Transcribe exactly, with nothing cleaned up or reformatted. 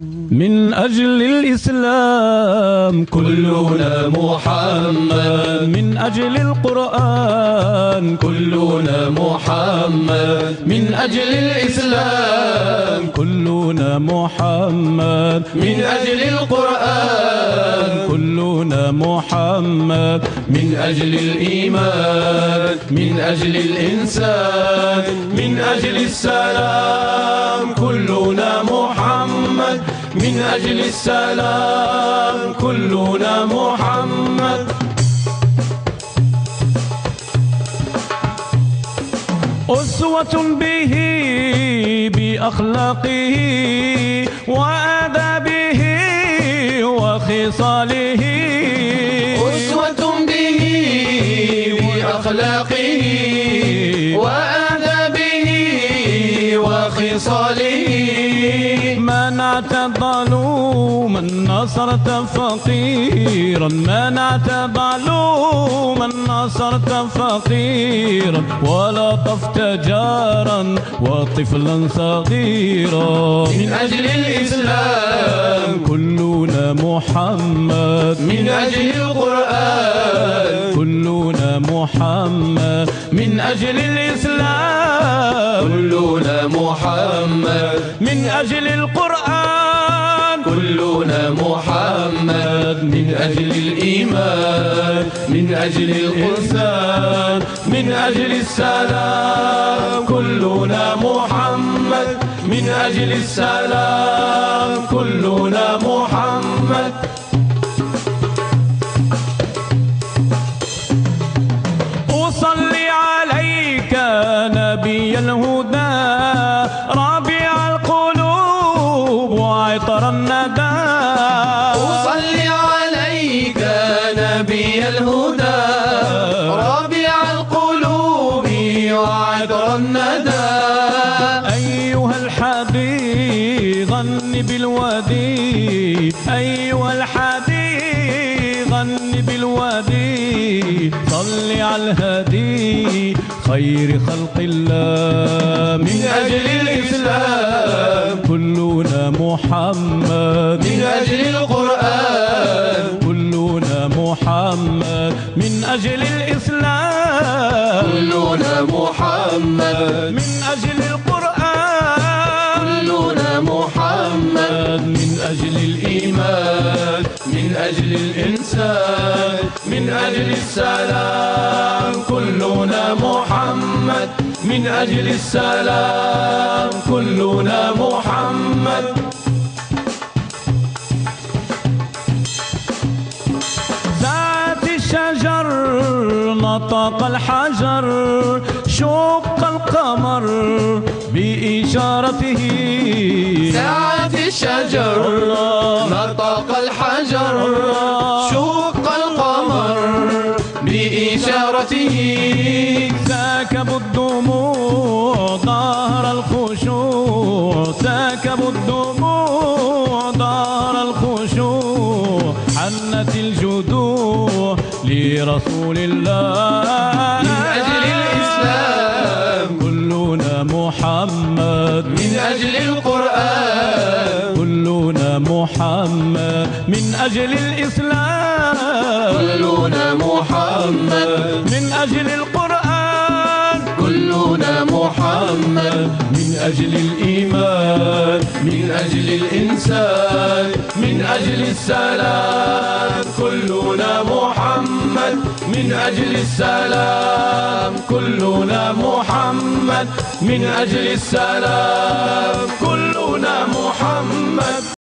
من أجل الإسلام كلنا محمد، من أجل القرآن كلنا محمد، من أجل الإسلام كلنا محمد، من أجل القرآن كلنا محمد، من أجل الإيمان، من أجل الإنسان، من أجل السلام كلنا محمد، من أجل السلام كلنا محمد. أسوة به بأخلاقه وآدابه وخصاله، أسوة به بأخلاقه وآدابه وخصاله، منعت ظلوما نصرت فقيرا، منعت ظلوما نصرت فقيرا، ولطفت جارا وطفلا صغيرا. من أجل الإسلام كلنا محمد، من أجل القرآن كلنا محمد، من أجل الإسلام كلنا محمد، من أجل القرآن كلنا محمد، من أجل الإيمان، من أجل الإنسان، من أجل السلام كلنا محمد، من أجل السلام كلنا محمد. أصلي عليك نبي الهدى، ربيع القلوب وعطر الندى. أصلي عليك نبي الهدى، ربيع القلوب وعطر الندى. أيها الحبيب غن بالودي، أيها الحبيب غن بالودي، صل على الهدي خير خلق الله. من أجل الإسلام كلنا محمد، من أجل القرآن كلنا محمد، من أجل الإسلام كلنا محمد، من أجل القرآن كلنا محمد، من أجل الإيمان، من أجل الإنسان، من أجل السلام كلنا محمد، من أجل السلام كلنا محمد. ذات الشجر نطق الحجر، شق القمر بإشارته. ساعة الشجر نطق الحجر، شق القمر بإشارته. سكبوا الدموع ظهر الخشوع، سكبوا الدموع ظهر الخشوع، حنت الجذوع لرسول الله. من أجل الإسلام كلنا محمد، من أجل القرآن كلنا محمد، من أجل الإسلام كلنا محمد، من أجل القرآن كلنا محمد، من أجل الإيمان، من أجل الإنسان، من أجل السلام كلنا محمد، من أجل السلام كلنا محمد، من أجل السلام كلنا محمد.